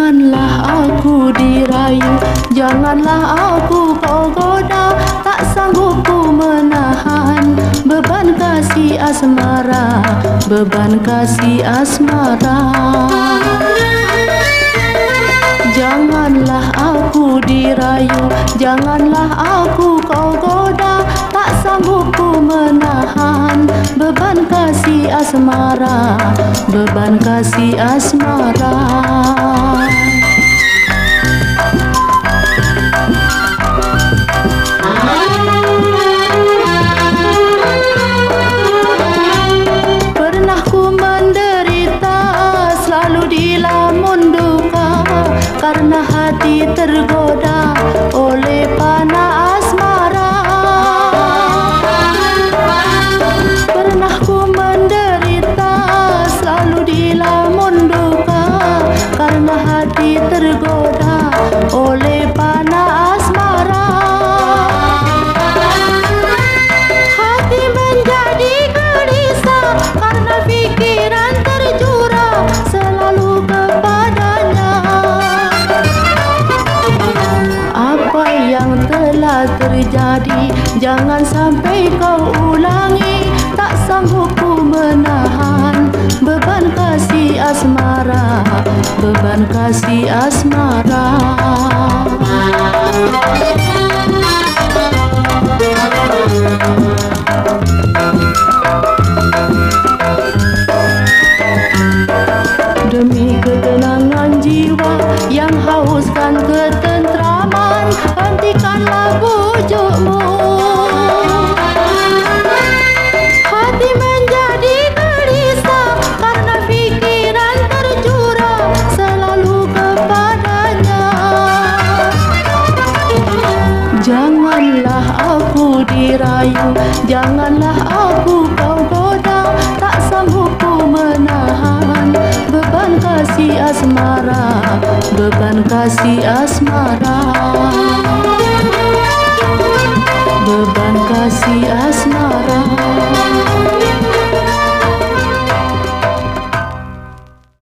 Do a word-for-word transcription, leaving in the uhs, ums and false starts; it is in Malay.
Janganlah aku dirayu, janganlah aku kau goda. Tak sanggup ku menahan beban kasih asmara, beban kasih asmara. Janganlah aku dirayu, janganlah aku kau goda. Tak sanggup ku menahan beban kasih asmara, beban kasih asmara. Pernah ku menderita, selalu dilamun duka, karena hati tergoda oleh panah asmara. Pernah ku menderita, selalu dilamun duka, karena hati tergoda oleh panah asmara. Hati menjadi gelisah karena pikiran terjurah selalu kepadanya. Apa yang telah terjadi jangan sampai kau ulangi. Tak sanggup ku menahan beban kasih asmara, beban kasih asmara. Demi ketenangan jiwa yang hauskan ketentraman, hentikanlah bujukmu. Hati menjadi gelisah karena pikiran terjurah selalu kepadanya. Janganlah aku dirayu, janganlah aku kau goda. Tak sanggup ku menahan beban kasih asmara, beban kasih asmara, beban kasih asmara.